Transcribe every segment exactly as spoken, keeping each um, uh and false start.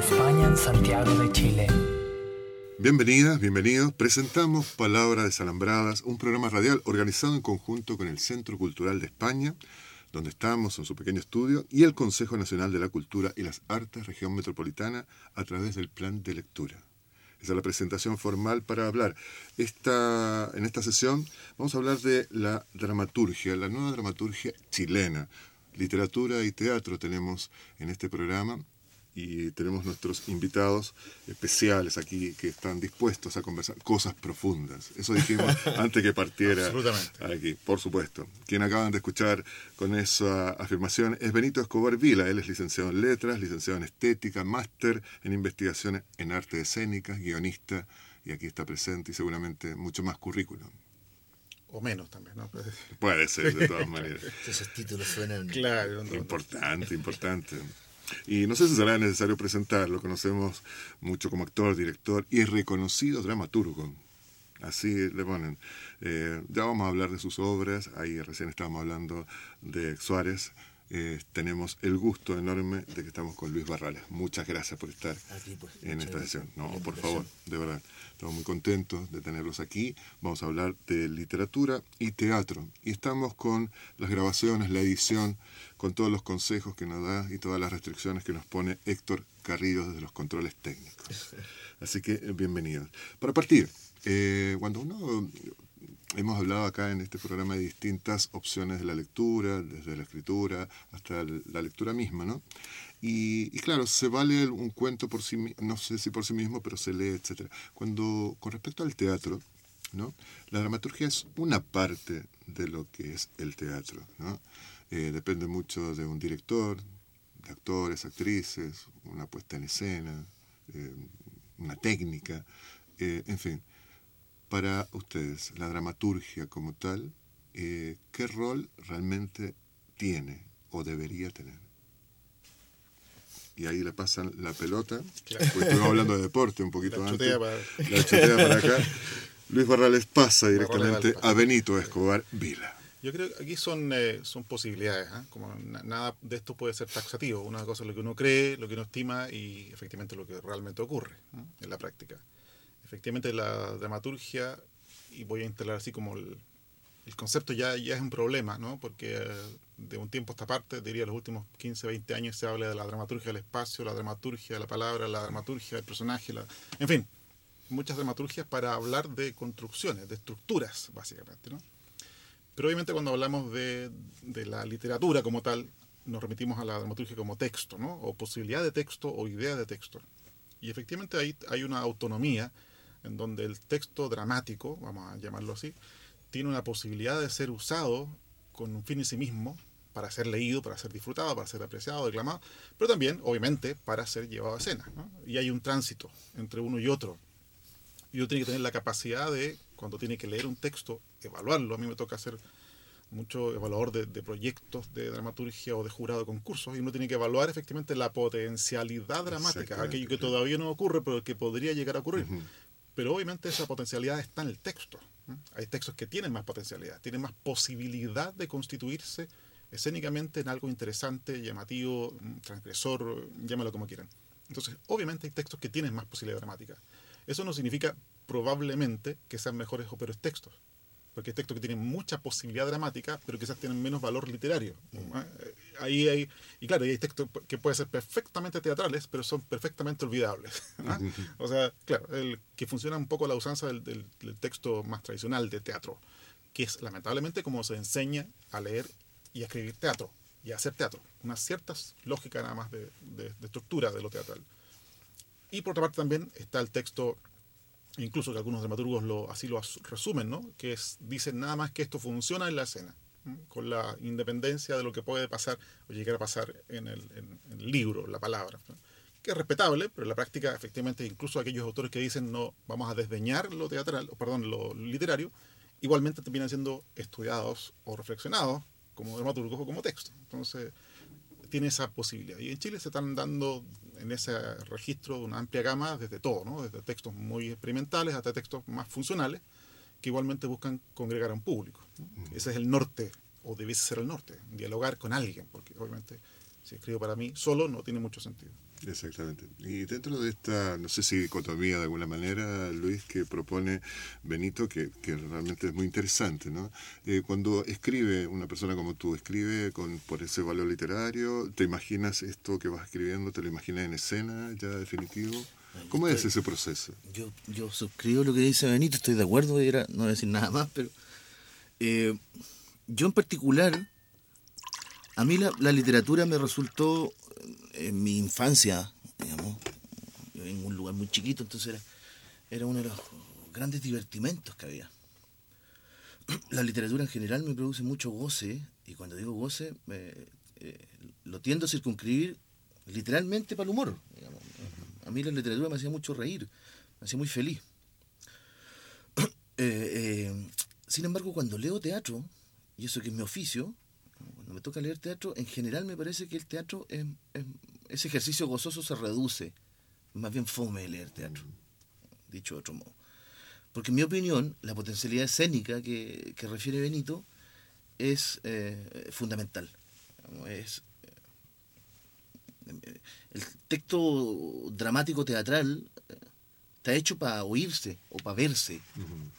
España en Santiago de Chile. Bienvenidas, bienvenidos. Presentamos Palabras Desalambradas, un programa radial organizado en conjunto con el Centro Cultural de España, donde estamos en su pequeño estudio, y el Consejo Nacional de la Cultura y las Artes, Región Metropolitana, a través del Plan de Lectura. Esa es la presentación formal para hablar. Esta, en esta sesión vamos a hablar de la dramaturgia, la nueva dramaturgia chilena. Literatura y teatro tenemos en este programa y tenemos nuestros invitados especiales aquí que están dispuestos a conversar cosas profundas. Eso dijimos antes que partiera. Absolutamente. Aquí, por supuesto. Quien acaban de escuchar con esa afirmación es Benito Escobar Vila. Él es licenciado en Letras, licenciado en Estética, máster en Investigación en Artes Escénicas, guionista, y aquí está presente y seguramente mucho más currículum. O menos también, ¿no? Puede ser, de todas maneras. Esos títulos suenan... Claro. No, importante, importante. Y no sé si será necesario presentarlo. Conocemos mucho como actor, director y reconocido dramaturgo. Así le ponen. Eh, ya vamos a hablar de sus obras. Ahí recién estábamos hablando de Suárez. Eh, tenemos el gusto enorme de que estamos con Luis Barrales. Muchas gracias por estar Aquí, pues, en esta gracias sesión. No, por la por invitación. favor, de verdad. Estamos muy contentos de tenerlos aquí. Vamos a hablar de literatura y teatro. Y estamos con las grabaciones, la edición, con todos los consejos que nos da y todas las restricciones que nos pone Héctor Carrillo desde los controles técnicos. Así que, eh, bienvenidos. Para partir, eh, cuando uno... Hemos hablado acá en este programa de distintas opciones de la lectura, desde la escritura hasta la lectura misma, ¿no? Y, y claro, se vale un cuento por sí mismo, no sé si por sí mismo, pero se lee, etcétera. Cuando, con respecto al teatro, ¿no? La dramaturgia es una parte de lo que es el teatro, ¿no? Eh, depende mucho de un director, de actores, actrices, una puesta en escena, eh, una técnica, eh, en fin. Para ustedes, la dramaturgia como tal, eh, ¿qué rol realmente tiene o debería tener? Y ahí le pasan la pelota, Claro. pues estuvimos hablando de deporte un poquito La antes, chutea para- la chutea para acá. Luis Barrales pasa directamente Barrales pasa. a Benito Escobar Vila. Yo creo que aquí son, eh, son posibilidades, ¿eh? Como na- nada de esto puede ser taxativo. Una cosa es lo que uno cree, lo que uno estima y efectivamente lo que realmente ocurre, ¿no? En la práctica. Efectivamente la dramaturgia, y voy a instalar así como el, el concepto ya, ya es un problema, ¿no? Porque eh, de un tiempo a esta parte, diría los últimos quince, veinte años, se habla de la dramaturgia del espacio, la dramaturgia de la palabra, la dramaturgia del personaje, la... en fin, muchas dramaturgias para hablar de construcciones, de estructuras, básicamente, ¿no? Pero obviamente cuando hablamos de, de la literatura como tal, nos remitimos a la dramaturgia como texto, ¿no? O posibilidad de texto o idea de texto. Y efectivamente ahí hay una autonomía en donde el texto dramático, vamos a llamarlo así, tiene una posibilidad de ser usado con un fin en sí mismo, para ser leído, para ser disfrutado, para ser apreciado, declamado, pero también, obviamente, para ser llevado a escena, ¿no? Y hay un tránsito entre uno y otro. Y uno tiene que tener la capacidad de, cuando tiene que leer un texto, evaluarlo. A mí me toca hacer mucho evaluador de, de proyectos de dramaturgia o de jurado de concursos, y uno tiene que evaluar efectivamente la potencialidad dramática, aquello que todavía no ocurre, pero que podría llegar a ocurrir. Uh-huh. Pero obviamente esa potencialidad está en el texto. ¿eh? Hay textos que tienen más potencialidad, tienen más posibilidad de constituirse escénicamente en algo interesante, llamativo, transgresor, llámalo como quieran. Entonces, obviamente hay textos que tienen más posibilidad dramática. Eso no significa probablemente que sean mejores o peores textos, porque hay textos que tienen mucha posibilidad dramática, pero quizás tienen menos valor literario. ¿eh? Ahí hay, y claro, hay textos que pueden ser perfectamente teatrales, pero son perfectamente olvidables. ¿eh? O sea, claro, el, que funciona un poco a la usanza del, del, del texto más tradicional de teatro, que es lamentablemente como se enseña a leer y a escribir teatro, y a hacer teatro. Una cierta lógica nada más de, de, de estructura de lo teatral. Y por otra parte también está el texto, incluso que algunos dramaturgos lo, así lo resumen, ¿no? Que es, dicen nada más que esto funciona en la escena, ¿eh? Con la independencia de lo que puede pasar o llegar a pasar en el, en, en el libro, la palabra, ¿no? Que es respetable, pero en la práctica efectivamente incluso aquellos autores que dicen no, vamos a desdeñar lo teatral, perdón, lo literario, igualmente terminan siendo estudiados o reflexionados como dramaturgos o como texto. Entonces tiene esa posibilidad. Y en Chile se están dando en ese registro de una amplia gama desde todo, ¿no? Desde textos muy experimentales hasta textos más funcionales, que igualmente buscan congregar a un público, ¿no? Uh-huh. Ese es el norte, o debiese ser el norte, dialogar con alguien, porque obviamente si escribo para mí solo no tiene mucho sentido. Exactamente. Y dentro de esta, no sé si dicotomía de alguna manera, Luis, que propone Benito, que, que realmente es muy interesante, ¿no? Eh, cuando escribe una persona como tú, escribe con por ese valor literario, ¿te imaginas esto que vas escribiendo, te lo imaginas en escena ya definitivo? ¿Cómo estoy, es ese proceso? Yo, yo suscribo lo que dice Benito, estoy de acuerdo, era, no voy a decir nada más, pero eh, yo en particular, a mí la, la literatura me resultó en mi infancia, digamos, yo en un lugar muy chiquito, entonces era, era uno de los grandes divertimentos que había. La literatura en general me produce mucho goce, y cuando digo goce, eh, eh, lo tiendo a circunscribir literalmente para el humor. Digamos. A mí la literatura me hacía mucho reír, me hacía muy feliz. eh, eh, sin embargo, cuando leo teatro, y eso que es mi oficio, cuando me toca leer teatro, en general me parece que el teatro, es, es, ese ejercicio gozoso se reduce. Más bien fome leer teatro, dicho de otro modo. Porque en mi opinión, la potencialidad escénica que, que refiere Benito es eh, fundamental. Es, eh, el texto dramático teatral eh, está hecho para oírse o para verse. Uh-huh.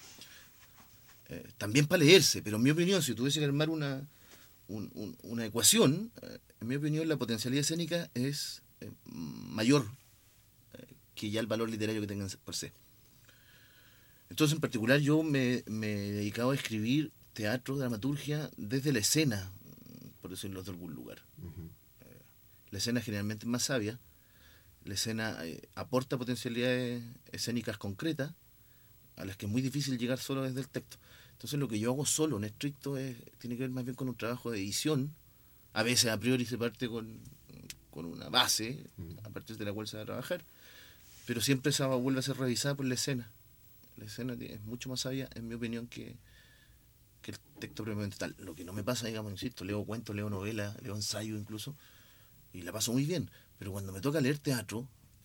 Eh, también para leerse, pero en mi opinión, si tuviese que armar una... Un, un, una ecuación, eh, en mi opinión la potencialidad escénica es eh, mayor eh, que ya el valor literario que tengan per se. Entonces en particular yo me, me he dedicado a escribir teatro, dramaturgia desde la escena, por decirlo de algún lugar. Uh-huh. eh, la escena generalmente es más sabia, la escena eh, aporta potencialidades escénicas concretas a las que es muy difícil llegar solo desde el texto. Entonces lo que yo hago solo, en estricto, es, tiene que ver más bien con un trabajo de edición. A veces a priori se parte con, con una base, a partir de la cual se va a trabajar, pero siempre esa vuelve a ser revisada por la escena. La escena es mucho más sabia, en mi opinión, que, que el texto propiamente tal. Lo que no me pasa, digamos, insisto, leo cuentos, leo novelas, leo ensayo incluso, y la paso muy bien. Pero cuando me toca leer teatro,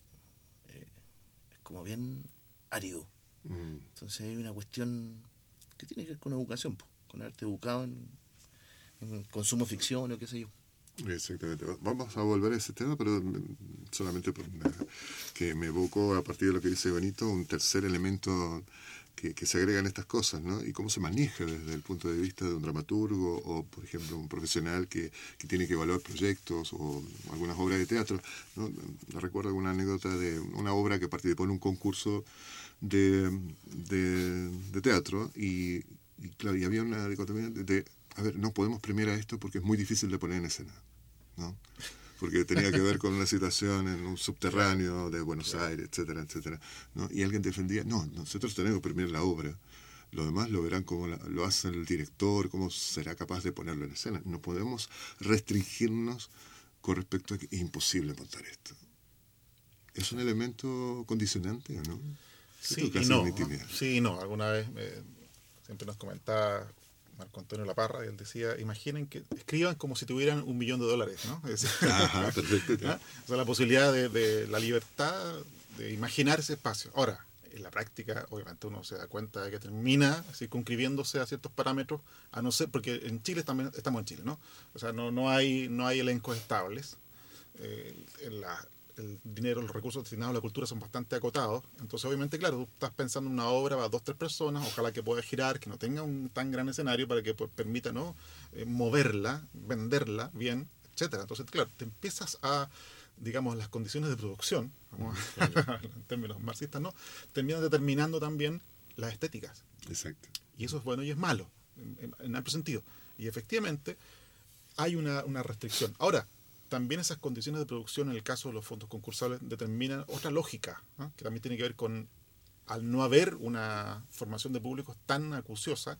eh, es como bien árido. Mm. Entonces hay una cuestión que tiene que ver con educación, pues, con haberte educado en, en consumo ficción o qué sé yo. Exactamente. Vamos a volver a ese tema, pero solamente por, que me evocó a partir de lo que dice Benito un tercer elemento que, que se agrega en estas cosas, ¿no? Y cómo se maneja desde el punto de vista de un dramaturgo o, por ejemplo, un profesional que, que tiene que evaluar proyectos o algunas obras de teatro, ¿no? Recuerdo alguna anécdota de una obra que participó en un concurso de, de, de teatro y, y, claro, y había una dicotomía de, de, a ver, no podemos premiar a esto porque es muy difícil de poner en escena, ¿no? Porque tenía que ver con una situación en un subterráneo de Buenos Aires, etcétera, etcétera, ¿no? Y alguien defendía, no, nosotros tenemos que premiar la obra, lo demás lo verán cómo la, lo hace el director, cómo será capaz de ponerlo en escena. No podemos restringirnos con respecto a que es imposible montar esto. ¿Es un elemento condicionante o no? Sí y no, sí y no. Alguna vez eh, siempre nos comentaba Marco Antonio Laparra, y él decía, imaginen que escriban como si tuvieran un millón de dólares, ¿no? Es decir, ajá, perfecto. ¿no? O sea, la posibilidad de, de la libertad de imaginar ese espacio. Ahora, en la práctica, obviamente uno se da cuenta de que termina circunscribiéndose a ciertos parámetros, a no ser, porque en Chile también estamos en Chile, ¿no? O sea, no, no hay no hay elencos estables. Eh, en la, el dinero, los recursos destinados a la cultura son bastante acotados. Entonces, obviamente, claro, tú estás pensando en una obra para dos, tres personas, ojalá que pueda girar, que no tenga un tan gran escenario para que pues, permita, ¿no? eh, moverla, venderla bien, etcétera. Entonces, claro, te empiezas a, digamos, las condiciones de producción, vamos a, en términos marxistas, ¿no? Terminan determinando también las estéticas. Exacto. Y eso es bueno y es malo, en, en, en amplio sentido. Y efectivamente, hay una, una restricción. Ahora, también esas condiciones de producción, en el caso de los fondos concursables, determinan otra lógica, ¿no? Que también tiene que ver con, al no haber una formación de públicos tan acuciosa,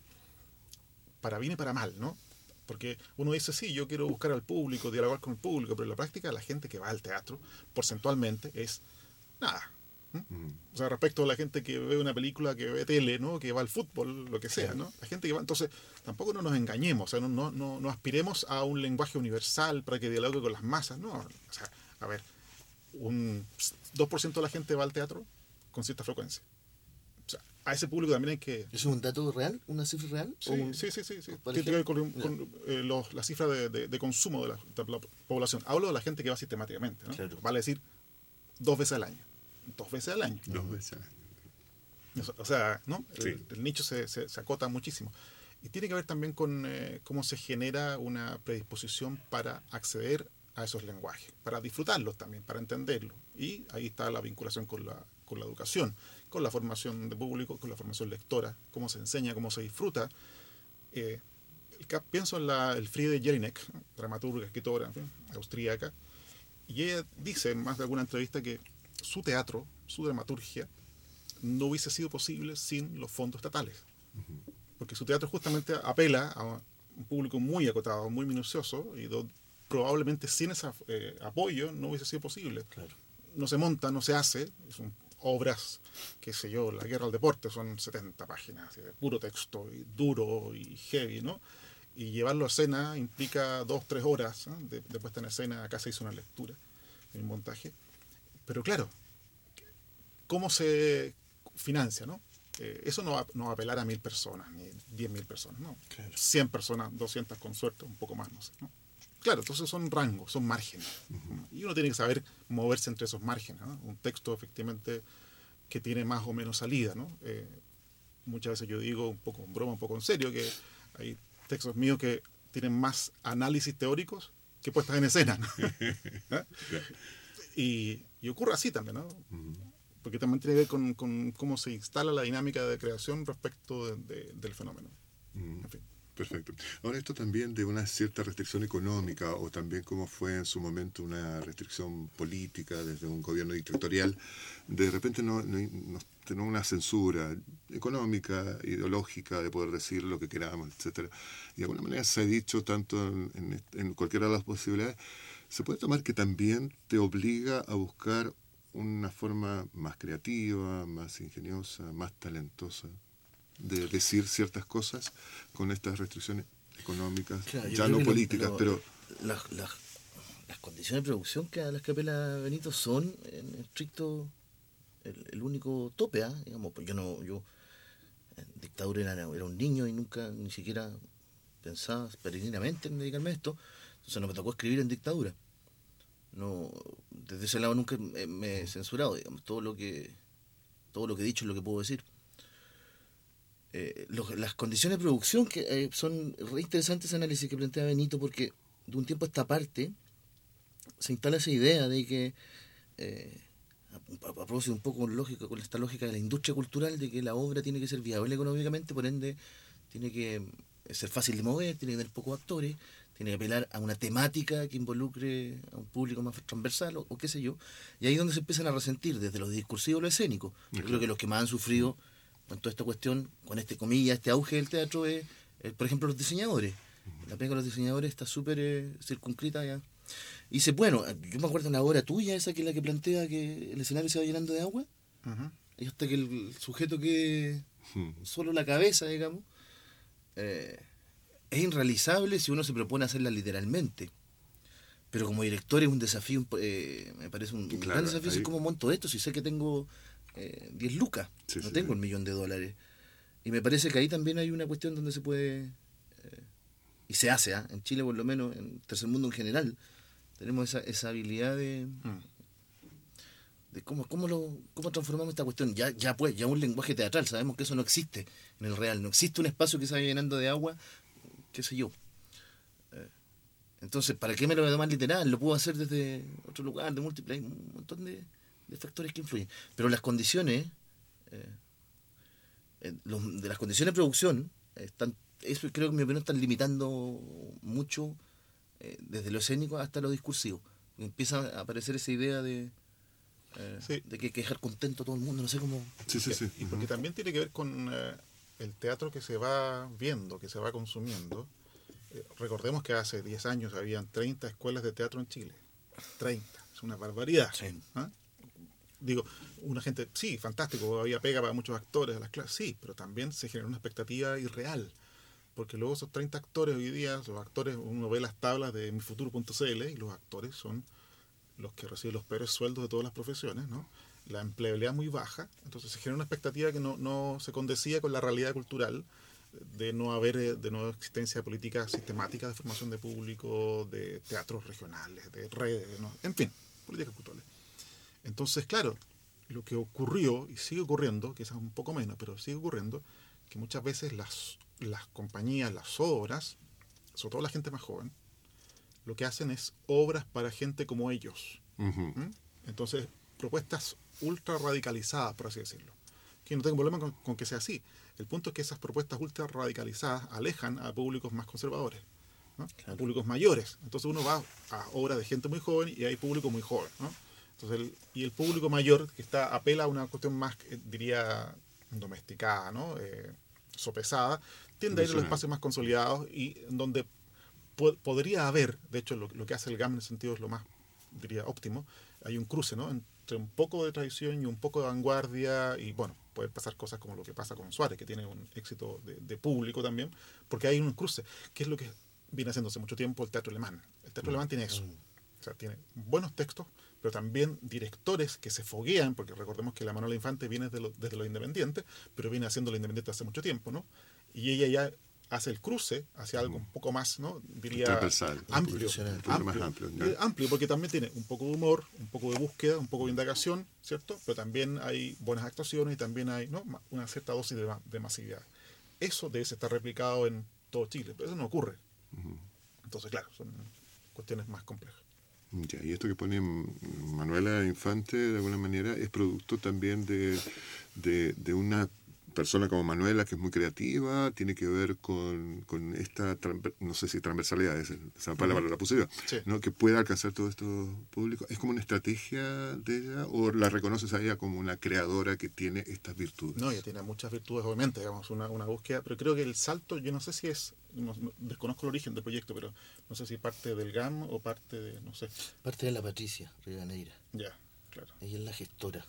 para bien y para mal, ¿no? Porque uno dice, sí, yo quiero buscar al público, dialogar con el público, pero en la práctica la gente que va al teatro, porcentualmente, es nada. ¿Mm? Mm. O sea, respecto a la gente que ve una película, que ve tele, ¿no? Que va al fútbol, lo que sea, ¿no? La gente que va, entonces, tampoco no nos engañemos, o sea, no, no, no, no aspiremos a un lenguaje universal para que dialogue con las masas, ¿no? O sea, a ver, un dos por ciento de la gente va al teatro con cierta frecuencia. O sea, a ese público también hay que... ¿Es un dato real? ¿Una cifra real? Sí, un... sí, sí, sí, sí. Tiene que ver con, con eh, los, la cifra de, de, de consumo de la, de la población. Hablo de la gente que va sistemáticamente, ¿no? Claro. Vale decir, dos veces al año. Dos veces al año. Dos veces al año. O sea, ¿no? El, Sí. el nicho se, se, se acota muchísimo. Y tiene que ver también con eh, cómo se genera una predisposición para acceder a esos lenguajes, para disfrutarlos también, para entenderlos. Y ahí está la vinculación con la, con la educación, con la formación de público, con la formación lectora, cómo se enseña, cómo se disfruta. Eh, el, pienso en la, el Friede Jelinek, dramaturga, escritora, en fin, austríaca, y ella dice en más de alguna entrevista que su teatro, su dramaturgia, no hubiese sido posible sin los fondos estatales. Uh-huh. Porque su teatro justamente apela a un público muy acotado, muy minucioso, y do, probablemente sin ese eh, apoyo no hubiese sido posible. Claro. No se monta, no se hace, son obras, qué sé yo, La guerra al deporte, son setenta páginas de puro texto, y duro y heavy, ¿no? Y llevarlo a escena implica dos, tres horas, ¿no? de, de puesta en escena. Acá se hizo una lectura, un montaje. Pero claro, ¿cómo se financia, no? Eh, eso no va, no va a apelar a mil personas, ni diez mil personas, ¿no? Claro. cien personas, doscientas con suerte, un poco más, no sé, ¿no? Claro, entonces son rangos, son márgenes. Uh-huh. Y uno tiene que saber moverse entre esos márgenes, ¿no? Un texto, efectivamente, que tiene más o menos salida, ¿no? Eh, muchas veces yo digo, un poco en broma, un poco en serio, que hay textos míos que tienen más análisis teóricos que puestas en escena, ¿no? ¿Eh? y, y ocurre así también, ¿no? Uh-huh. Porque también tiene que ver con, con cómo se instala la dinámica de creación respecto de, de, del fenómeno. Uh-huh. En fin. Perfecto. Ahora, esto también de una cierta restricción económica, o también como fue en su momento una restricción política desde un gobierno dictatorial, de repente no, no, no tenemos una censura económica, ideológica, de poder decir lo que queramos, etcétera. Y de alguna manera se ha dicho, tanto en, en, en cualquiera de las posibilidades, se puede tomar que también te obliga a buscar una forma más creativa, más ingeniosa, más talentosa de decir ciertas cosas con estas restricciones económicas, claro, ya no políticas, lo, pero... Las, las, las condiciones de producción que a las que apela Benito son, en estricto, el, el único tope, ¿eh? Digamos, pues yo no, yo en dictadura era, era un niño y nunca ni siquiera pensaba peregrinamente en dedicarme a esto, entonces no me tocó escribir en dictadura. No, desde ese lado nunca me, me he censurado, digamos, todo lo que todo lo que he dicho es lo que puedo decir. Eh, los, las condiciones de producción que eh, son re interesantes ese análisis que plantea Benito, porque de un tiempo a esta parte se instala esa idea de que eh, a, a propósito un poco con, lógica, con esta lógica de la industria cultural, de que la obra tiene que ser viable económicamente, por ende tiene que ser fácil de mover, tiene que tener pocos actores, tiene que apelar a una temática que involucre a un público más transversal o, o qué sé yo, y ahí es donde se empiezan a resentir desde lo discursivo a lo escénico. Yo creo que los que más han sufrido con toda esta cuestión, con este comilla, este auge del teatro, es, es por ejemplo, los diseñadores. La pega de los diseñadores está súper eh, circunscrita ya. Y dice, bueno, yo me acuerdo de una obra tuya, esa que es la que plantea que el escenario se va llenando de agua. Uh-huh. Y hasta que el sujeto que uh-huh. solo la cabeza, digamos, eh, es irrealizable si uno se propone hacerla literalmente. Pero como director es un desafío, eh, me parece un, claro, un gran desafío. Ahí... Es como monto esto, si sé que tengo eh, diez lucas, sí, no sí, tengo sí. el millón de dólares. Y me parece que ahí también hay una cuestión donde se puede, eh, y se hace, ¿eh? En Chile por lo menos, en el tercer mundo en general, tenemos esa, esa habilidad de, mm. de cómo, cómo, lo, cómo transformamos esta cuestión. Ya, ya pues, ya un lenguaje teatral, sabemos que eso no existe en el real, no existe un espacio que se vaya llenando de agua, qué sé yo. Eh, entonces, ¿para qué me lo voy a tomar literal? Lo puedo hacer desde otro lugar, de múltiples, hay un montón de, de factores que influyen. Pero las condiciones, eh, eh, los, de las condiciones de producción, eh, están, eso creo que en mi opinión están limitando mucho eh, desde lo escénico hasta lo discursivo. Empieza a aparecer esa idea de, eh, sí. de que hay que dejar contento a todo el mundo, no sé cómo... Sí, sí, sí. Y porque uh-huh. también tiene que ver con eh, el teatro que se va viendo, que se va consumiendo. Eh, recordemos que hace diez años habían treinta escuelas de teatro en Chile. treinta, es una barbaridad. Sí. ¿Ah? Digo, una gente, sí, fantástico, había pega para muchos actores a las clases, sí, pero también se generó una expectativa irreal. Porque luego esos treinta actores hoy día, los actores, uno ve las tablas de mi futuro punto c l y los actores son los que reciben los peores sueldos de todas las profesiones, ¿no? La empleabilidad muy baja, entonces se genera una expectativa que no, no se condecía con la realidad cultural, de no haber, de no existencia de políticas sistemáticas de formación de público, de teatros regionales, de redes, ¿no? En fin, políticas culturales. Entonces, claro, lo que ocurrió, y sigue ocurriendo, quizás un poco menos, pero sigue ocurriendo, que muchas veces las, las compañías, las obras, sobre todo la gente más joven, lo que hacen es obras para gente como ellos. Ujú. ¿Mm? Entonces, propuestas ultra radicalizadas, por así decirlo. Que no tengo problema con, con que sea así. El punto es que esas propuestas ultra radicalizadas alejan a públicos más conservadores, ¿no? Claro. A públicos mayores. Entonces uno va a obras de gente muy joven y hay público muy joven, ¿no? Entonces el, y el público mayor que está apela a una cuestión más, eh, diría, domesticada, ¿no? Eh, sopesada, tiende a ir a los espacios más consolidados y donde po podría haber, de hecho lo, lo que hace el G A M en ese sentido es lo más, diría, óptimo, hay un cruce, ¿no? Entre un poco de tradición y un poco de vanguardia y bueno, pueden pasar cosas como lo que pasa con Suárez, que tiene un éxito de, de público también, porque hay un cruce, que es lo que viene haciendo hace mucho tiempo el teatro alemán. El teatro mm. alemán tiene eso, o sea, tiene buenos textos, pero también directores que se foguean, porque recordemos que la Manuela Infante viene desde lo, desde lo independiente, pero viene haciendo lo independiente hace mucho tiempo, ¿no? Y ella ya hace el cruce hacia algo un poco más, ¿no? Diría amplio, amplio, más amplio, eh, amplio, porque también tiene un poco de humor, un poco de búsqueda, un poco de indagación, ¿cierto? Pero también hay buenas actuaciones y también hay, ¿no?, una cierta dosis de, de masividad. Eso debe estar replicado en todo Chile, pero eso no ocurre. Uh-huh. Entonces, claro, son cuestiones más complejas. Ya, y esto que pone Manuela Infante, de alguna manera, es producto también de, de, de una persona como Manuela, que es muy creativa, tiene que ver con, con esta, no sé si transversalidad, es, esa palabra uh-huh. la puse yo, sí. ¿no? Que pueda alcanzar todo esto público. ¿Es como una estrategia de ella o la reconoces a ella como una creadora que tiene estas virtudes? No, ella tiene muchas virtudes, obviamente, digamos, una, una búsqueda, pero creo que el salto, yo no sé si es, no, no, desconozco el origen del proyecto, pero no sé si parte del G A M o parte de, no sé. Parte de la Patricia Rivadeneira. Ya, claro. Ella es la gestora.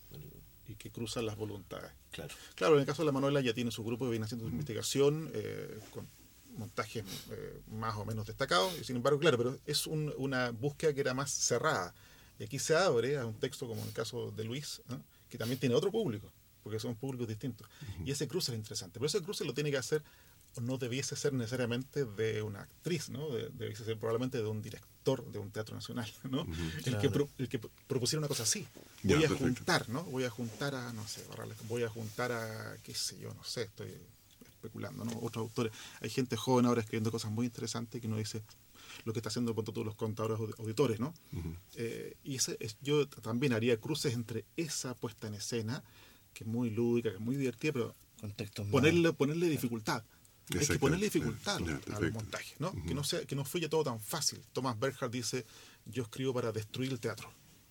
Y que cruzan las voluntades. Claro. Claro, en el caso de la Manuela ya tiene su grupo que viene haciendo su investigación eh, con montajes eh, más o menos destacados, y sin embargo, claro, pero es un, una búsqueda que era más cerrada. Y aquí se abre a un texto como en el caso de Luis, ¿eh? que también tiene otro público, porque son públicos distintos. Uh-huh. Y ese cruce es interesante. Pero ese cruce lo tiene que hacer, no debiese ser necesariamente de una actriz, ¿no? De, debiese ser probablemente de un director de un teatro nacional, ¿no? Uh-huh. el, claro. que pro, el que propusiera una cosa así. Voy ya, a perfecto. juntar, ¿no? Voy a juntar a, no sé, voy a juntar a, qué sé yo, no sé, estoy especulando, ¿no? Otros autores. Hay gente joven ahora escribiendo cosas muy interesantes que uno dice lo que está haciendo por todos los contadores auditores, ¿no? Uh-huh. eh, y ese es, yo también haría cruces entre esa puesta en escena, que es muy lúdica, que es muy divertida, pero ponerle, ponerle dificultad. Hay que ponerle dificultad yeah, yeah, a los montajes, ¿no? Uh-huh. Que no sea, que no fluya todo tan fácil. Thomas Bernhard dice, yo escribo para destruir el teatro.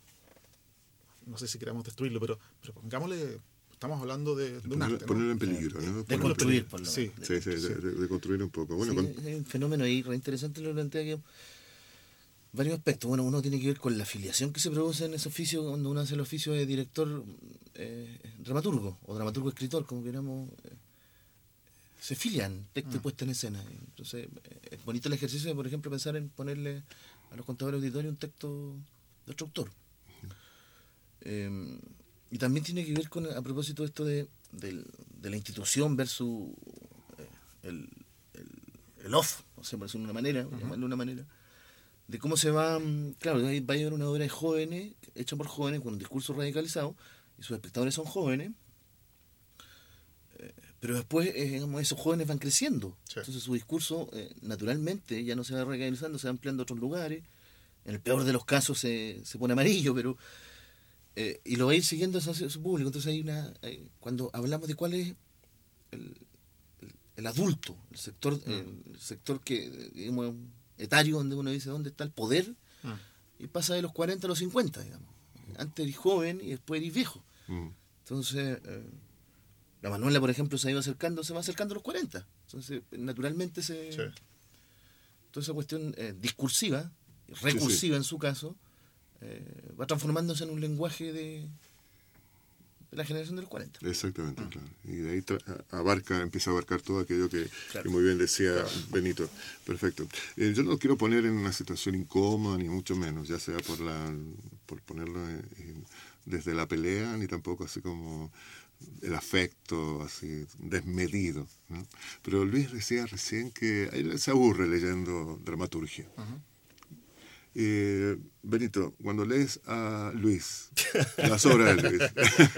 No sé si queremos destruirlo, pero, pero pongámosle, estamos hablando de, de un ponerlo, arte, ¿no? Ponerlo en peligro, ¿no? De construir, por lo menos. Sí, sí, sí, sí. De, de construir un poco. Bueno, sí, con... es un fenómeno ahí re interesante, lo plantea que varios aspectos. Bueno, uno tiene que ver con la afiliación que se produce en ese oficio, cuando uno hace el oficio de director eh, dramaturgo, o dramaturgo escritor, como queramos. Eh, se filian textos ah. puestos en escena. Entonces, es bonito el ejercicio de, por ejemplo, pensar en ponerle a los contadores auditorios un texto de otro autor. Uh-huh. Eh, y también tiene que ver con, a propósito de esto de, de, de la institución versus eh, el, el, el off, no sé, por decirlo de una manera, uh-huh. llamarlo de una manera, de cómo se va, claro, va a llevar una obra de jóvenes, hecha por jóvenes, con un discurso radicalizado, y sus espectadores son jóvenes, pero después, eh, digamos, esos jóvenes van creciendo. Sí. Entonces su discurso, eh, naturalmente, ya no se va radicalizando, se va ampliando a otros lugares. En el peor de los casos se, se pone amarillo, pero eh, y lo va a ir siguiendo a su, su público. Entonces hay una... Hay, cuando hablamos de cuál es el, el, el adulto, el sector mm. el, el sector que, digamos, etario, donde uno dice dónde está el poder, mm. y pasa de los cuarenta a los cincuenta, digamos. Antes eres joven y después eres viejo. Mm. Entonces... Eh, la Manuela, por ejemplo, se ha ido acercando, se va acercando a los cuarenta. Entonces, naturalmente, se, sí. toda esa cuestión eh, discursiva, recursiva sí, sí. en su caso, eh, va transformándose en un lenguaje de, de la generación de los cuarenta. Exactamente, ah. claro. Y de ahí tra- abarca, empieza a abarcar todo aquello que, claro. que muy bien decía claro. Benito. Perfecto. Eh, yo no lo quiero poner en una situación incómoda, ni mucho menos, ya sea por, la, por ponerlo en, en, desde la pelea, ni tampoco así como... el afecto así desmedido, ¿no? Pero Luis decía recién que él se aburre leyendo dramaturgia. Uh-huh. Eh, Benito, cuando lees a Luis, las obras de Luis,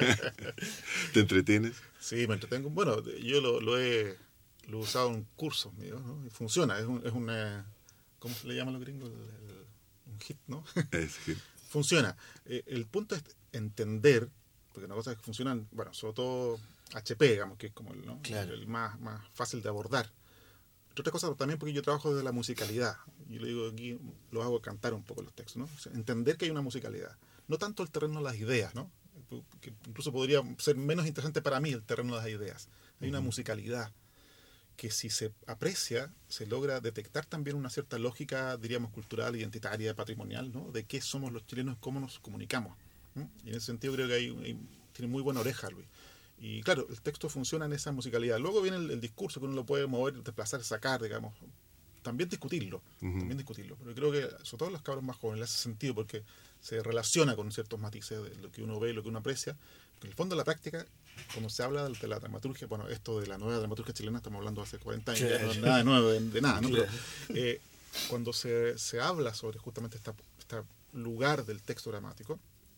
¿te entretienes? Sí, me entretengo. Bueno, yo lo, lo, he, lo he usado en cursos míos, ¿no? Y funciona, es, un, es una... ¿Cómo se le llaman los gringos? El, el, un hit, ¿no? Es hit. Funciona. Eh, el punto es entender, porque una cosa es que funcionan, bueno, sobre todo H P, digamos, que es como el, ¿no? Claro. el más, más fácil de abordar. Otra cosa también porque yo trabajo desde la musicalidad. Yo le digo aquí, lo hago cantar un poco los textos, ¿no? O sea, entender que hay una musicalidad. No tanto el terreno de las ideas, ¿no? Que incluso podría ser menos interesante para mí el terreno de las ideas. Hay una musicalidad que si se aprecia, se logra detectar también una cierta lógica, diríamos, cultural, identitaria, patrimonial, ¿no? De qué somos los chilenos, cómo nos comunicamos. ¿no? Y en ese sentido creo que hay, hay, tiene muy buena oreja, Luis. Y claro, el texto funciona en esa musicalidad. Luego viene el, el discurso, que uno lo puede mover, desplazar, sacar, digamos. También discutirlo, uh-huh. también discutirlo. Pero creo que, sobre todo los cabros más jóvenes, le hace sentido porque se relaciona con ciertos matices de lo que uno ve, lo que uno aprecia. Porque en el fondo de la práctica, cuando se habla de la dramaturgia, bueno, esto de la nueva dramaturgia chilena, estamos hablando hace cuarenta años, claro. ya no es nada de nuevo, de, de nada, ¿no? Claro. Pero, eh, cuando se, se habla sobre justamente este esta lugar del texto dramático,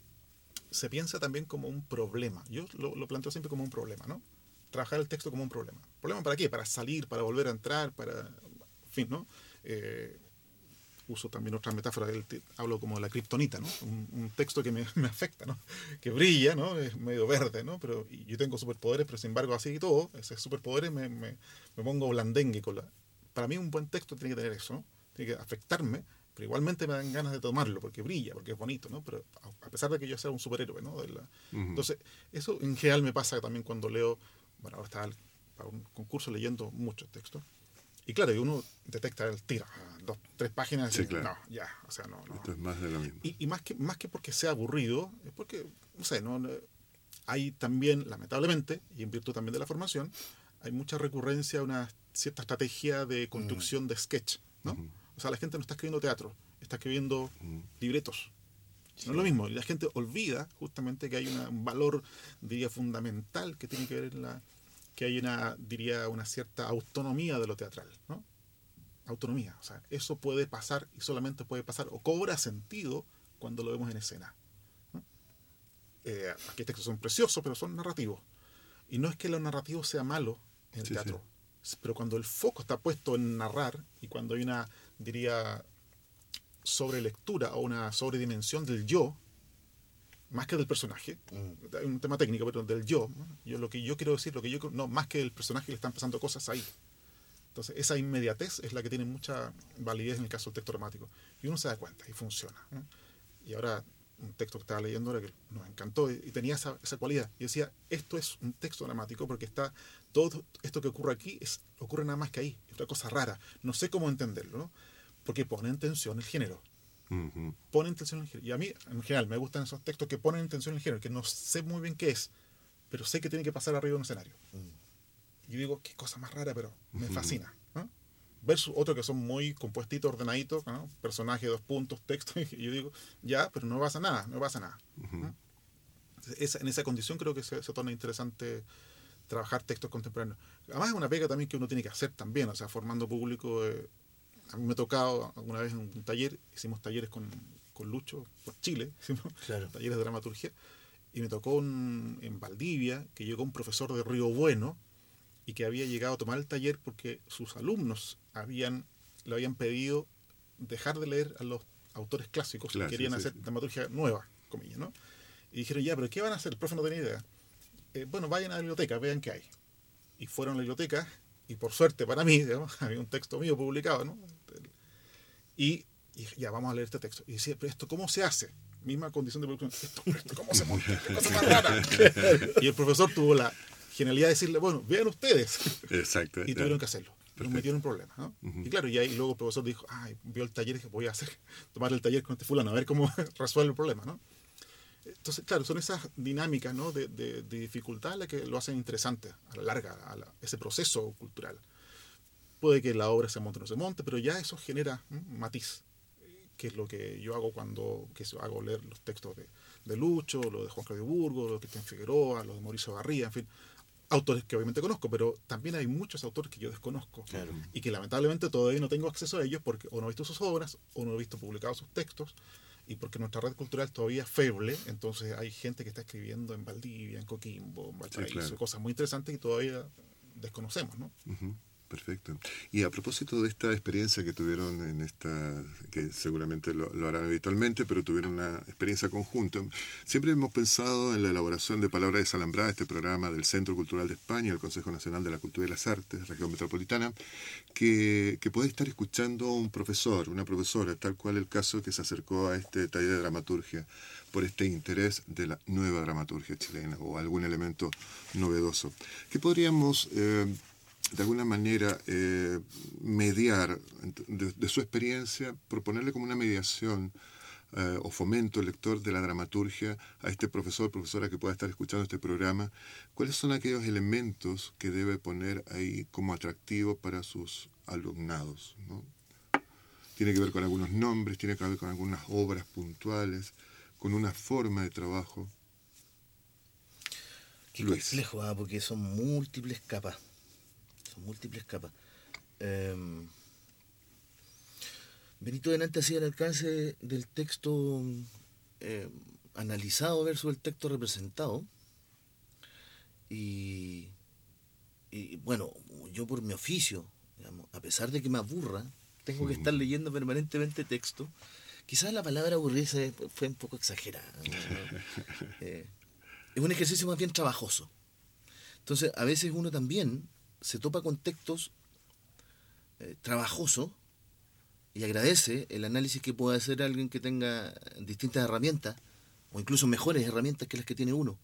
se piensa también como un problema. Yo lo, lo planteo siempre como un problema, ¿no? Trabajar el texto como un problema. ¿Problema para qué? Para salir, para volver a entrar, para... En fin, ¿no? Eh, uso también otra metáfora, hablo como de la kriptonita, ¿no? Un, un texto que me, me afecta, ¿no? Que brilla, ¿no? Es medio verde, ¿no? Pero y yo tengo superpoderes, pero sin embargo así y todo, esos superpoderes me, me, me pongo blandengue con la... Para mí un buen texto tiene que tener eso, ¿no? Tiene que afectarme, pero igualmente me dan ganas de tomarlo, porque brilla, porque es bonito, ¿no? Pero a pesar de que yo sea un superhéroe, ¿no? De la... uh-huh. Entonces, eso en general me pasa también cuando leo, bueno, ahora estaba para un concurso leyendo muchos textos, y claro, y uno detecta el tiro, dos, tres páginas, sí, y, claro. no, ya, o sea, no, no. Esto es más de lo mismo. Y, y más, que, más que porque sea aburrido, es porque, no sé, no, no hay también, lamentablemente, y en virtud también de la formación, hay mucha recurrencia a una cierta estrategia de construcción uh-huh. de sketch, ¿no? Uh-huh. O sea, la gente no está escribiendo teatro, está escribiendo uh-huh. libretos. Sí. No es lo mismo, y la gente olvida justamente que hay una, un valor, diría, fundamental que tiene que ver en la... que hay una, diría, una cierta autonomía de lo teatral, ¿no? Autonomía, o sea, eso puede pasar y solamente puede pasar o cobra sentido cuando lo vemos en escena. ¿no? Eh, aquí textos son preciosos, pero son narrativos. Y no es que lo narrativo sea malo en el sí, teatro, sí. pero cuando el foco está puesto en narrar y cuando hay una, diría, sobrelectura o una sobredimensión del yo, más que del personaje, mm. hay un tema técnico, pero del yo, ¿no? yo lo que yo quiero decir, lo que yo no, más que el personaje le están pasando cosas ahí. Entonces, esa inmediatez es la que tiene mucha validez en el caso del texto dramático. Y uno se da cuenta y funciona. ¿no? Y ahora, un texto que estaba leyendo ahora que nos encantó y, y tenía esa, esa cualidad. Y decía, esto es un texto dramático porque está todo esto que ocurre aquí es, ocurre nada más que ahí. Es una cosa rara. No sé cómo entenderlo, ¿no? Porque pone en tensión el género. Uh-huh. Pone en tensión el género. Y a mí, en general, me gustan esos textos que ponen en tensión el género, que no sé muy bien qué es, pero sé que tiene que pasar arriba de un escenario. Uh-huh. Y yo digo, qué cosa más rara, pero me fascina. ¿no? Versus otros que son muy compuestitos, ordenaditos, ¿no? Personaje, dos puntos, texto. Y yo digo, ya, pero no pasa nada, no pasa nada. Uh-huh. ¿no? Esa, en esa condición creo que se, se torna interesante trabajar textos contemporáneos. Además es una pega también que uno tiene que hacer también, o sea, formando público. Eh, a mí me ha tocado alguna vez en un taller, hicimos talleres con, con Lucho, por Chile, hicimos claro. talleres de dramaturgia, y me tocó un, en Valdivia, que llegó un profesor de Río Bueno, y que había llegado a tomar el taller porque sus alumnos habían le habían pedido dejar de leer a los autores clásicos claro, y querían sí, hacer sí. dramaturgia nueva, comillas, ¿no? Y dijeron, ya, pero ¿qué van a hacer? El profe no tenía idea. Eh, bueno, vayan a la biblioteca, vean qué hay. Y fueron a la biblioteca, y por suerte para mí, digamos, había un texto mío publicado, ¿no? Y, y ya, vamos a leer este texto. Y decía, pero ¿esto cómo se hace? Misma condición de producción. ¿Esto, esto cómo se monta? ¿Qué cosa más rara? Y el profesor tuvo la genialidad de decirle, bueno, vean ustedes. Exacto. Y tuvieron que hacerlo. Nos metieron en problemas, ¿no? Uh-huh. Y claro, y ahí luego el profesor dijo, ay, vio el taller y dije, voy a hacer, tomar el taller con este fulano, a ver cómo resuelve el problema, ¿no? Entonces, claro, son esas dinámicas, ¿no? de, de, de dificultad las que lo hacen interesante a la larga, a la, ese proceso cultural. Puede que la obra se monte o no se monte, pero ya eso genera un matiz, que es lo que yo hago cuando que hago leer los textos de, de Lucho, lo de Juan Claudio Burgos, lo de Cristian Figueroa, lo de Mauricio Garría, en fin. autores que obviamente conozco, pero también hay muchos autores que yo desconozco. Claro. Y que lamentablemente todavía no tengo acceso a ellos porque o no he visto sus obras o no he visto publicados sus textos, y porque nuestra red cultural todavía es feble. Entonces hay gente que está escribiendo en Valdivia, en Coquimbo, en Valparaíso, Sí, claro. cosas muy interesantes que todavía desconocemos, ¿no? Ujú, perfecto. Y a propósito de esta experiencia que tuvieron en esta, que seguramente lo, lo harán habitualmente, pero tuvieron una experiencia conjunta, siempre hemos pensado en la elaboración de Palabra Desalambrada, este programa del Centro Cultural de España, el Consejo Nacional de la Cultura y las Artes, región metropolitana, que, que puede estar escuchando un profesor, una profesora, tal cual el caso que se acercó a este taller de dramaturgia por este interés de la nueva dramaturgia chilena o algún elemento novedoso. ¿Qué podríamos, eh, de alguna manera, eh, mediar de, de su experiencia, proponerle como una mediación eh, o fomento lector de la dramaturgia a este profesor, profesora que pueda estar escuchando este programa? ¿Cuáles son aquellos elementos que debe poner ahí como atractivo para sus alumnados, ¿no? Tiene que ver con algunos nombres, tiene que ver con algunas obras puntuales, con una forma de trabajo. Qué Luis. complejo, ¿ah? Porque son múltiples capas. Son múltiples capas. Eh, Benito delante hacía el alcance del texto eh, analizado versus el texto representado. Y, y bueno, yo por mi oficio, digamos, a pesar de que me aburra, tengo que estar leyendo permanentemente texto. Quizás la palabra aburrirse fue un poco exagerada, ¿no? eh, es un ejercicio más bien trabajoso. Entonces, a veces uno también se topa con textos eh, trabajosos y agradece el análisis que puede hacer alguien que tenga distintas herramientas, o incluso mejores herramientas que las que tiene uno.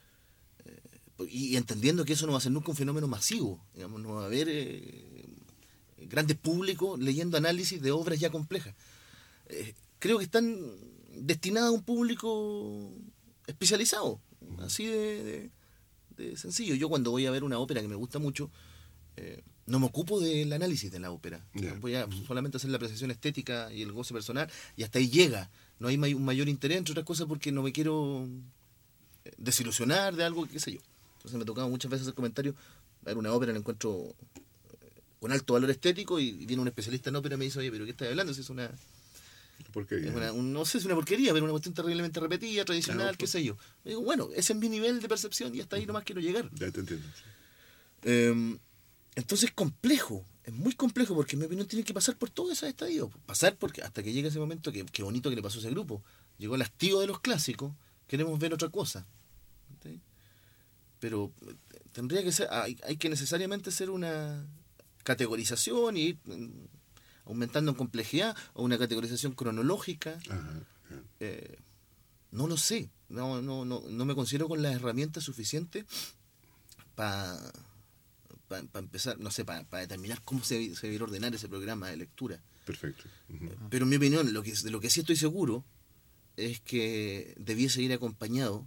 Eh, y entendiendo que eso no va a ser nunca un fenómeno masivo, digamos, no va a haber eh, grandes públicos leyendo análisis de obras ya complejas. Eh, creo que están destinadas a un público especializado, así de, de, de sencillo. Yo cuando voy a ver una ópera que me gusta mucho, eh, no me ocupo del análisis de la ópera. Yeah. Voy a solamente hacer la apreciación estética y el goce personal, y hasta ahí llega. No hay may- un mayor interés, entre otras cosas, porque no me quiero desilusionar de algo, qué sé yo. Entonces me tocaba muchas veces hacer comentarios. A ver una ópera la encuentro con alto valor estético, y viene un especialista en ópera y me dice, oye, ¿pero qué estás hablando? Si es una... Porquería. Es una, un, no sé, es una porquería, pero una cuestión terriblemente repetida, tradicional, claro, qué sé yo. Me digo, bueno, ese es mi nivel de percepción y hasta ahí nomás quiero llegar. Ya te entiendo. Eh, entonces es complejo, es muy complejo, porque en mi opinión tiene que pasar por todos esos estadios. Pasar porque hasta que llegue ese momento, que, que bonito que le pasó a ese grupo. Llegó el hastío de los clásicos, queremos ver otra cosa. ¿Sí? Pero tendría que ser, hay, hay que necesariamente hacer una categorización y ir aumentando en complejidad, o una categorización cronológica. Ajá, ajá. Eh, no lo sé, no, no, no, no me considero con las herramientas suficientes para pa, pa empezar, no sé, para pa determinar cómo se, se debería ordenar ese programa de lectura. Perfecto. Uh-huh. Eh, pero en mi opinión, lo que, de lo que sí estoy seguro es que debiese ir acompañado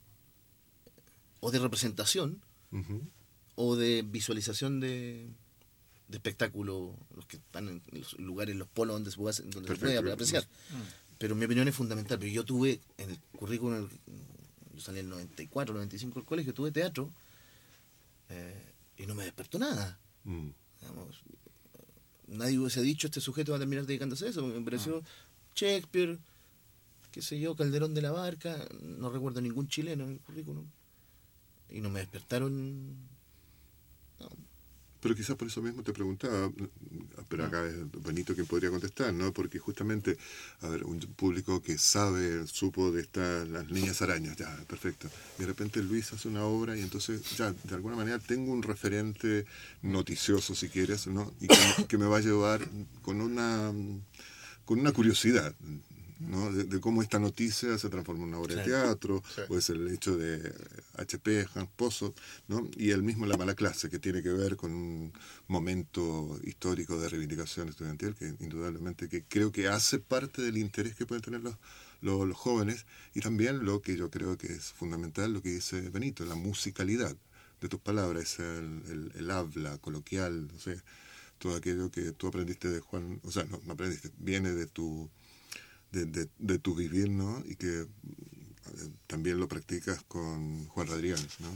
o de representación, uh-huh, o de visualización de de espectáculo, los que están en los lugares, los polos donde se puede, donde se puede apreciar. Mm. Pero en mi opinión es fundamental. Pero yo tuve en el currículum, yo salí en el noventa y cuatro, noventa y cinco del colegio, tuve teatro, eh, y no me despertó nada. Mm. Digamos, nadie hubiese dicho, este sujeto va a terminar dedicándose a eso. Me pareció ah. Shakespeare, qué sé yo, Calderón de la Barca, no recuerdo ningún chileno en el currículum. Y no me despertaron... No. Pero quizás por eso mismo te preguntaba, pero acá es Benito quien podría contestar, ¿no? Porque justamente, a ver, un público que sabe, supo de estas, las niñas arañas, ya, perfecto. Y de repente Luis hace una obra y entonces, ya, de alguna manera tengo un referente noticioso, si quieres, ¿no? Y que, que me va a llevar con una, con una curiosidad, ¿no? De, de cómo esta noticia se transforma en una obra, claro, de teatro, sí, o es el hecho de H P, Hans Pozo, ¿no? Y el mismo La Mala Clase, que tiene que ver con un momento histórico de reivindicación estudiantil, que indudablemente que creo que hace parte del interés que pueden tener los, los, los jóvenes, y también lo que yo creo que es fundamental, lo que dice Benito, la musicalidad de tus palabras, el, el, el habla coloquial, no sé, todo aquello que tú aprendiste de Juan, o sea, no, no aprendiste, viene de tu... De, de, de tu vivir, ¿no? Y que eh, también lo practicas con Juan Rodríguez, ¿no?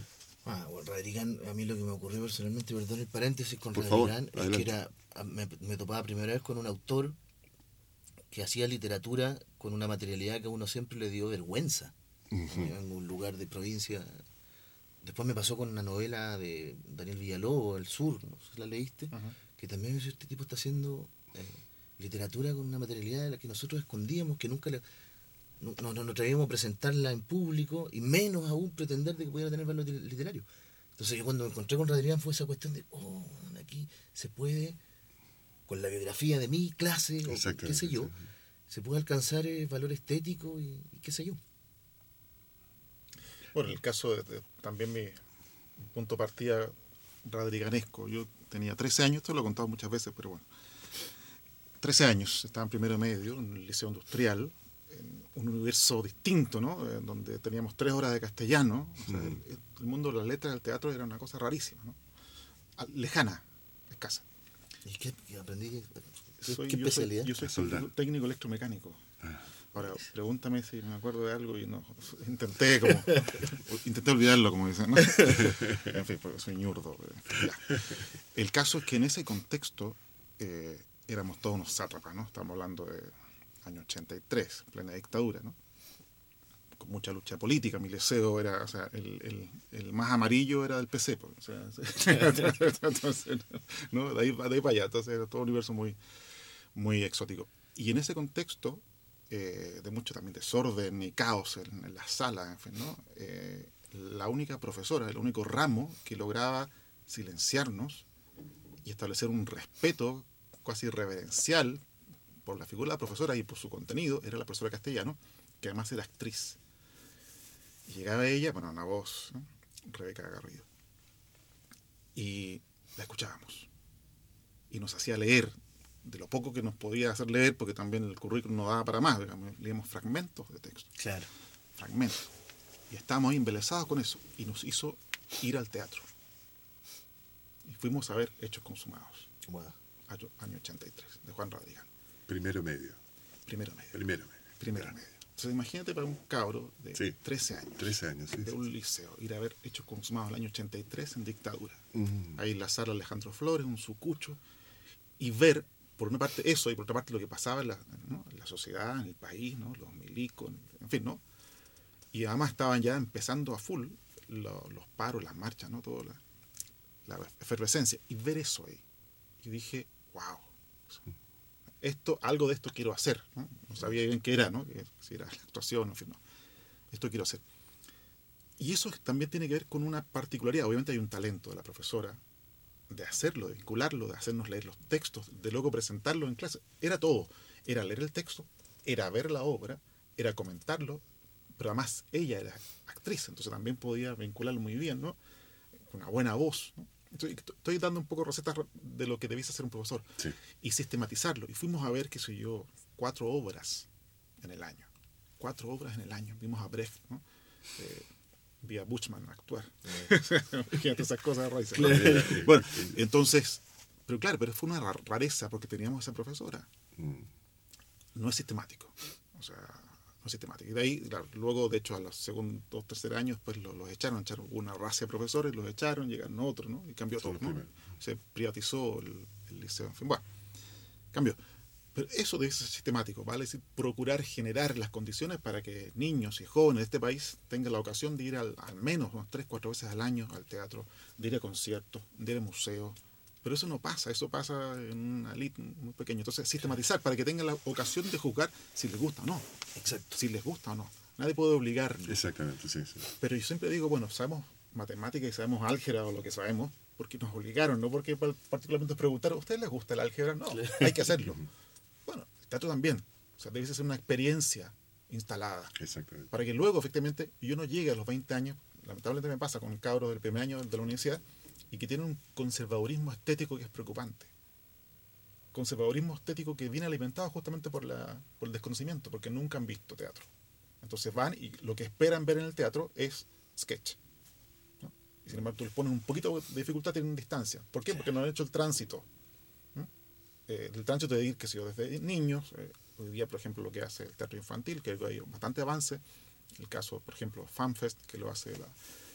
Ah, bueno, Radrigán, a mí lo que me ocurrió personalmente, perdón el paréntesis con Por Radrigán, favor, es que adelante. era, me, me topaba primera vez con un autor que hacía literatura con una materialidad que a uno siempre le dio vergüenza, Ujú. en un lugar de provincia. Después me pasó con una novela de Daniel Villalobos, El Sur, no sé si la leíste, Ajá. que también este tipo está haciendo eh, literatura con una materialidad de la que nosotros escondíamos, que nunca le, no, no, no nos atrevíamos a presentarla en público, y menos aún pretender de que pudiera tener valor literario. Entonces yo cuando me encontré con Radrigán fue esa cuestión de, oh, aquí se puede, con la biografía de mi clase, o Exactamente, qué sé yo, sí. se puede alcanzar eh, valor estético y, y qué sé yo. Bueno, el caso de, de- también mi punto de partida radriganesco. Yo tenía trece años, esto lo he contado muchas veces, pero bueno. trece años, estaba en primero medio, en el liceo industrial, en un universo distinto, ¿no? Eh, donde teníamos tres horas de castellano. O sea, Mm. el, el mundo de las letras del teatro era una cosa rarísima, ¿no? Ah, lejana, escasa. ¿Y qué, qué aprendí? ¿Qué, Soy- qué yo soy, especialidad? yo soy Soldar. técnico, técnico electromecánico. Ah, Ahora, pregúntame si me acuerdo de algo y no. Intenté como. Intenté olvidarlo, como dicen, ¿no? En fin, porque soy ñurdo. pero, en fin, ya. El caso es que en ese contexto eh, éramos todos unos sátrapas, ¿no? Estamos hablando de año ochenta y tres, plena dictadura, ¿no? Con mucha lucha política. Mi liceo era, o sea, el, el, el más amarillo era del P C, pues, o sea, entonces, ¿no? De ahí, de ahí para allá. Entonces era todo un universo muy, muy exótico. Y en ese contexto, eh, de mucho también desorden y caos en, en la sala, en fin, ¿no? Eh, la única profesora, el único ramo que lograba silenciarnos y establecer un respeto casi reverencial por la figura de la profesora y por su contenido, era la profesora de castellano, que además era actriz. Y llegaba ella, bueno, una voz, ¿no? Rebeca Garrido. Y la escuchábamos. Y nos hacía leer de lo poco que nos podía hacer leer, porque también el currículum no daba para más, digamos, leíamos fragmentos de texto, Claro. fragmentos. Y estábamos ahí embelesados con eso, y nos hizo ir al teatro. Y fuimos a ver Hechos Consumados, Bueno, año, año ochenta y tres, de Juan Radrigán, primero medio. primero medio. Primero medio. Primero Claro. medio. Entonces imagínate para un cabro de Sí. trece años, trece años, sí. de sí. un liceo, ir a ver Hechos Consumados el año ochenta y tres en dictadura. Mm. Ahí en la sala Alejandro Flores, un sucucho, y ver, por una parte eso, y por otra parte lo que pasaba en la, ¿no? en la sociedad, en el país, ¿no? Los milicos, en fin, ¿no? Y además estaban ya empezando a full lo- los paros, las marchas, ¿no? Toda la, la efervescencia. Y ver eso ahí. Y dije, wow, esto, algo de esto quiero hacer, ¿no? No sabía bien qué era, ¿no? Que, si era la actuación, en fin, no. Esto quiero hacer. Y eso también tiene que ver con una particularidad. Obviamente hay un talento de la profesora de hacerlo, de vincularlo, de hacernos leer los textos, de luego presentarlo en clase. Era todo. Era leer el texto, era ver la obra, era comentarlo, pero además ella era actriz, entonces también podía vincularlo muy bien, ¿no? Con una buena voz, ¿no? Entonces, estoy dando un poco recetas de lo que debiese hacer un profesor. Sí. Y sistematizarlo. Y fuimos a ver, qué sé yo, cuatro obras en el año. Cuatro obras en el año. Vimos a Brecht, ¿no? Eh, vi a Buchmann actuar. Imagínate esas cosas raíces. ¿no? Bueno, entonces, pero claro, pero fue una rareza porque teníamos esa profesora. Mm. No es sistemático. O sea, no es sistemático. Y de ahí, claro, luego, de hecho, a los segundos, tercer años, pues los, los echaron, echaron una racia de profesores, los echaron, llegaron otros, ¿no? Y cambió todo, ¿no? Se privatizó el, el liceo, en fin, bueno, cambió. Pero eso debe ser sistemático, ¿vale? Es decir, procurar generar las condiciones para que niños y jóvenes de este país tengan la ocasión de ir al, al menos unas tres, cuatro veces al año al teatro, de ir a conciertos, de ir a museos. Pero eso no pasa, eso pasa en una elite muy pequeña. Entonces, sistematizar para que tengan la ocasión de juzgar si les gusta o no. exacto. Si les gusta o no. Nadie puede obligar. Exactamente, sí, sí. Pero yo siempre digo, bueno, sabemos matemática y sabemos álgebra o lo que sabemos, porque nos obligaron, no porque particularmente preguntaron, ¿a ustedes les gusta el álgebra? No, hay que hacerlo. Bueno, el teatro también. O sea, debe ser una experiencia instalada. Exactamente. Para que luego, efectivamente, yo no llegue a los veinte años, lamentablemente me pasa con cabros del primer año de la universidad, y que tienen un conservadurismo estético que es preocupante. Conservadurismo estético que viene alimentado justamente por, la, por el desconocimiento, porque nunca han visto teatro. Entonces van y lo que esperan ver en el teatro es sketch. ¿No? Y sin embargo, tú les pones un poquito de dificultad, tienen distancia. ¿Por qué? Porque no han hecho el tránsito. ¿Mm? Eh, el tránsito de ir, que sé yo, desde niños. Eh, hoy día, por ejemplo, lo que hace el teatro infantil, que hay bastante avance. El caso, por ejemplo, FanFest, que lo hace la,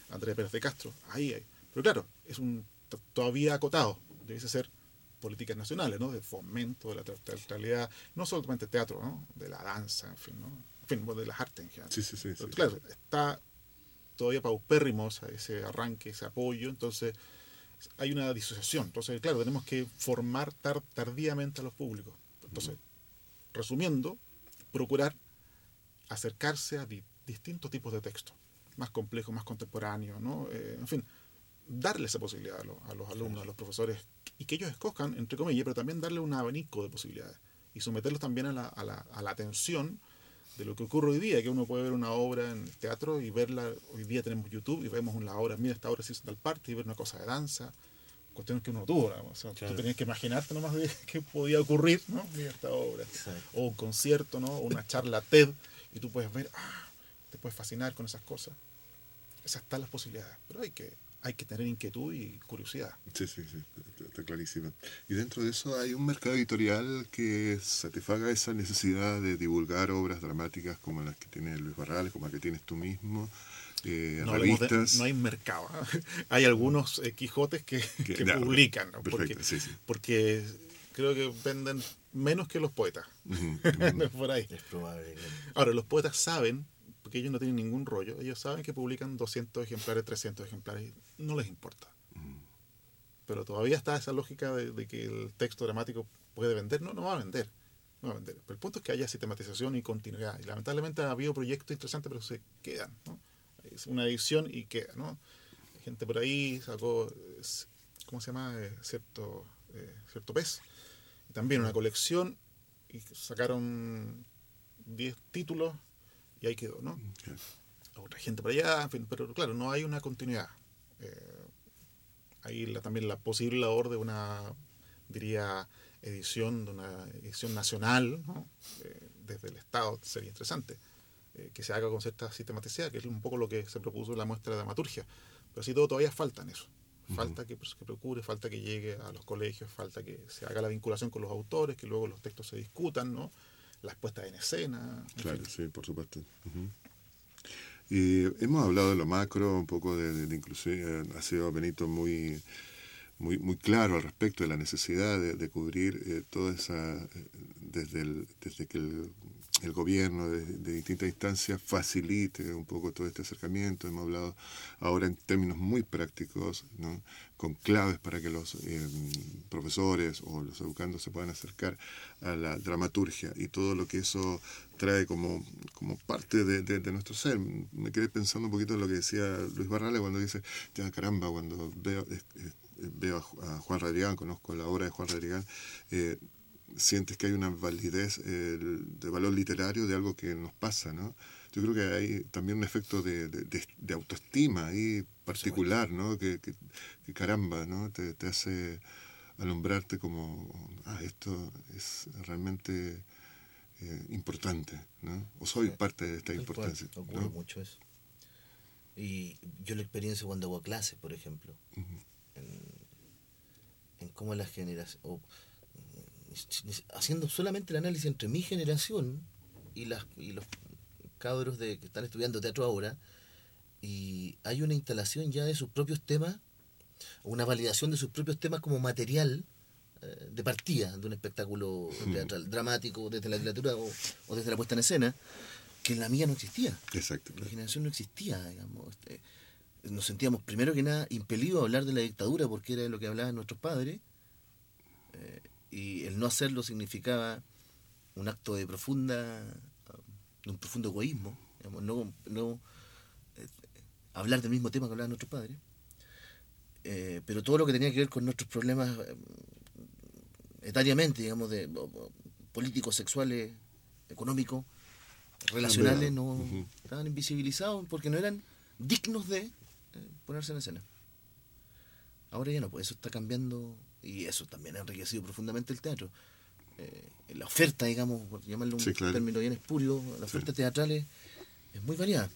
Andrea Pérez de Castro, ahí hay. Pero claro, es un t- todavía acotado, debiese ser políticas nacionales, ¿no? De fomento de la teatralidad, no solamente teatro, ¿no? De la danza, en fin, ¿no? En fin, de las artes en general. Sí, sí, sí. Pero sí. claro, está todavía paupérrimo ese arranque, ese apoyo, entonces hay una disociación. Entonces, claro, tenemos que formar tar- tardíamente a los públicos. Entonces, resumiendo, procurar acercarse a di- distintos tipos de textos, más complejos, más contemporáneos, ¿no? Eh, en fin, darle esa posibilidad a los, a los alumnos, a los profesores, y que ellos escojan, entre comillas, pero también darle un abanico de posibilidades y someterlos también a la, a la, a la atención de lo que ocurre hoy día, que uno puede ver una obra en teatro y verla. Hoy día tenemos YouTube y vemos una obra, mira, esta obra se hizo en tal parte, y ver una cosa de danza, cuestiones que uno tuvo, ¿no? O sea, Claro. tú tenías que imaginarte nomás de qué podía ocurrir, ¿no? Mira esta obra. Exacto. O un concierto, ¿no? O una charla TED, y tú puedes ver, ah, te puedes fascinar con esas cosas. Esas están las posibilidades, pero hay que, hay que tener inquietud y curiosidad. Sí, sí, sí, está, está clarísimo. Y dentro de eso hay un mercado editorial que satisfaga esa necesidad de divulgar obras dramáticas como las que tiene Luis Barrales, como las que tienes tú mismo, eh, No, hablemos de- revistas. no hay mercado. ¿eh? Hay algunos eh, Quijotes que, Que- que ya, publican, ¿no? perfecto, porque, sí, sí. porque creo que venden menos que los poetas. Ujú, ujú. Por ahí. Es probable. Ahora, los poetas saben, porque ellos no tienen ningún rollo, ellos saben que publican doscientos ejemplares, trescientos ejemplares, no les importa. Pero todavía está esa lógica de, de que el texto dramático puede vender. No, no va a vender. No va a vender. Pero el punto es que haya sistematización y continuidad. Y lamentablemente ha habido proyectos interesantes, pero se quedan, ¿no? Es una edición y queda, ¿no? Hay gente por ahí sacó, es- ¿cómo se llama? Eh, cierto, eh, cierto pez. Y también una colección y sacaron diez títulos y ahí quedó, ¿no? Claro. Otra gente por allá, en fin, pero claro, no hay una continuidad. Eh, hay la- también la posible labor de una, diría, edición, de una edición nacional, ¿no? Eh, desde el Estado sería interesante, eh, que se haga con cierta sistematicidad, que es un poco lo que se propuso en la muestra de dramaturgia. Pero así todo todavía falta en eso. Falta que, pues, que procure, falta que llegue a los colegios, falta que se haga la vinculación con los autores, que luego los textos se discutan, ¿no? Las puestas en escena. en Claro, fin. sí, por supuesto. Ujú. Y hemos hablado de lo macro, un poco de, de, de inclusive, ha sido Benito muy, muy, muy claro al respecto de la necesidad de, de cubrir eh, toda esa, eh, desde, el, desde que el, el gobierno de, de distintas instancias facilite un poco todo este acercamiento. Hemos hablado ahora en términos muy prácticos, ¿no? Con claves para que los eh, profesores o los educandos se puedan acercar a la dramaturgia y todo lo que eso trae como, como parte de, de, de nuestro ser. Me quedé pensando un poquito en lo que decía Luis Barrales cuando dice, ya caramba, cuando veo, eh, eh, veo a Juan Radrigán, conozco la obra de Juan Radrigán, eh, sientes que hay una validez eh, de valor literario de algo que nos pasa, ¿no? Yo creo que hay también un efecto de, de, de, de autoestima ahí particular, ¿no? Que, que, que caramba, ¿no? Te, te hace alumbrarte como, ah, esto es realmente eh, importante, ¿no? O soy Sí, parte de esta tal importancia, cual, ocurre ¿no? mucho eso. Y yo la experiencia cuando hago clases, por ejemplo, Ujú. en, en cómo las generaciones, o, mm, haciendo solamente el análisis entre mi generación y, las, y los cabros de, que están estudiando teatro ahora, y hay una instalación ya de sus propios temas, o una validación de sus propios temas como material eh, de partida de un espectáculo teatral, dramático, desde la literatura o, o desde la puesta en escena, que en la mía no existía. Exacto. En mi generación no existía, digamos. Este, nos sentíamos primero que nada impelidos a hablar de la dictadura porque era de lo que hablaban nuestros padres, eh, y el no hacerlo significaba un acto de profunda, de un profundo egoísmo, digamos, no, no eh, hablar del mismo tema que hablaban nuestros padres, eh, pero todo lo que tenía que ver con nuestros problemas eh, etariamente, digamos, de o, o, políticos, sexuales, económicos, relacionales, no Ujú. estaban invisibilizados porque no eran dignos de eh, ponerse en escena. Ahora ya no, pues eso está cambiando y eso también ha enriquecido profundamente el teatro. Eh, la oferta, digamos, por llamarlo un Sí, claro. término bien espurio, la oferta Sí. teatral es, es muy variada.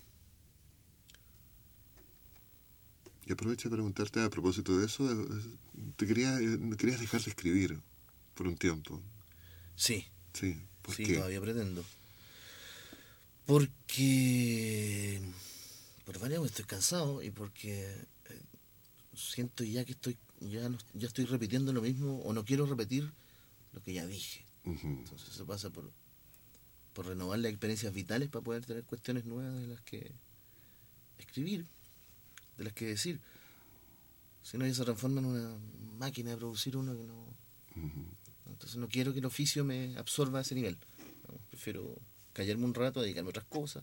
Y aprovecho de preguntarte a propósito de eso, eh, te quería, eh, querías dejar de escribir por un tiempo. Sí, Sí, ¿por sí, qué? todavía pretendo. Porque por varias veces estoy cansado y porque eh, siento ya que estoy ya no, ya estoy repitiendo lo mismo o no quiero repetir lo que ya dije. Uh-huh. Entonces eso pasa por, por renovar las experiencias vitales para poder tener cuestiones nuevas de las que escribir, de las que decir. Si no, ya se transforma en una máquina de producir uno que no... Uh-huh. Entonces no quiero que el oficio me absorba a ese nivel. ¿No? Prefiero callarme un rato, dedicarme a otras cosas,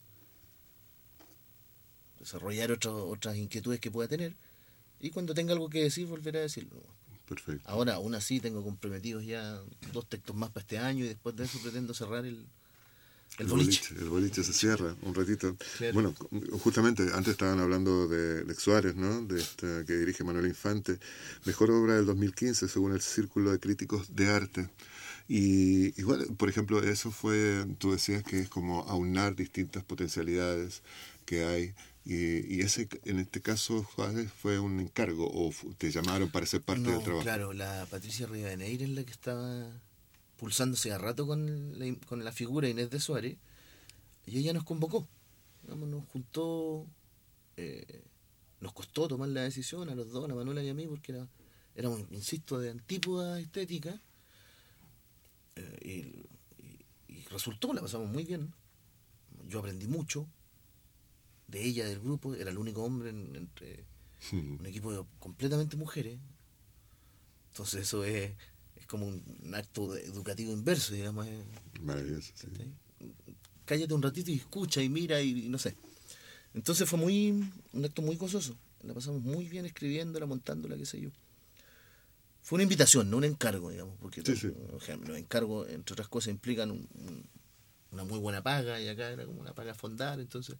desarrollar otro, otras inquietudes que pueda tener, y cuando tenga algo que decir, volver a decirlo. Perfecto. Ahora, aún así, tengo comprometidos ya dos textos más para este año, y después de eso pretendo cerrar el, el, el boliche. boliche. El boliche se cierra un ratito. Claro. Bueno, justamente antes estaban hablando de Lex Suárez, ¿no? De esta que dirige Manuel Infante. Mejor obra del dos mil quince, según el Círculo de Críticos de Arte. Y igual, por ejemplo, eso fue, tú decías que es como aunar distintas potencialidades que hay. Y, y ese, en este caso, Juárez, ¿fue un encargo o te llamaron para ser parte no, del trabajo? Claro, la Patricia Rivadeneira es la que estaba pulsándose a rato con la, con la figura Inés de Suárez, y ella nos convocó, digamos, nos juntó, eh, nos costó tomar la decisión a los dos, a Manuela y a mí, porque era, éramos, insisto, de antípoda estética, eh, y, y, y resultó, la pasamos muy bien, yo aprendí mucho de ella, del grupo, era el único hombre en, entre hmm. un equipo de completamente mujeres, entonces eso es, es como un, un acto educativo inverso, digamos. Maravilloso, sí. Cállate un ratito y escucha y mira y, y no sé. Entonces fue muy un acto muy gozoso, la pasamos muy bien escribiéndola, montándola, qué sé yo. Fue una invitación, no un encargo, digamos, porque sí, sí. los encargos, entre otras cosas, implican un, un, una muy buena paga, y acá era como una paga fondar, entonces...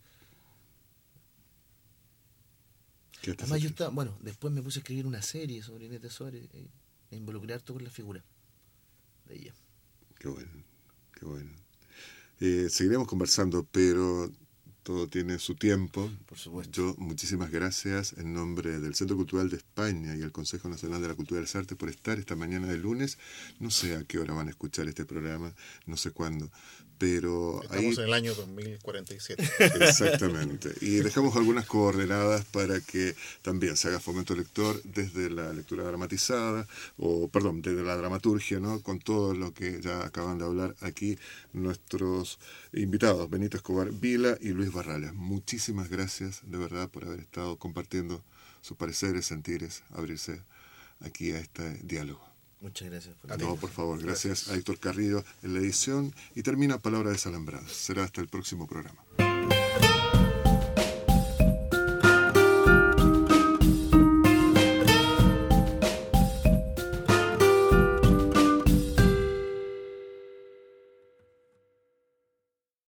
Además yo estaba, bueno, después me puse a escribir una serie sobre Inés de Suárez e, e involucré harto con la figura de ella. Qué bueno, qué bueno. Eh, seguiremos conversando, pero todo tiene su tiempo. Por supuesto. Yo, muchísimas gracias en nombre del Centro Cultural de España y el Consejo Nacional de la Cultura y las Artes por estar esta mañana de lunes. No sé a qué hora van a escuchar este programa, no sé cuándo, pero estamos ahí... en el año dos mil cuarenta y siete. Exactamente. Y dejamos algunas coordenadas para que también se haga fomento lector desde la lectura dramatizada, o perdón, desde la dramaturgia, ¿no? Con todo lo que ya acaban de hablar aquí nuestros invitados, Benito Escobar Vila y Luis Barrales. Muchísimas gracias de verdad por haber estado compartiendo sus pareceres, sentires, abrirse aquí a este diálogo. Muchas gracias. Por no, por favor, gracias, gracias a Héctor Carrillo en la edición, y termina Palabra Desalambrada. Será hasta el próximo programa.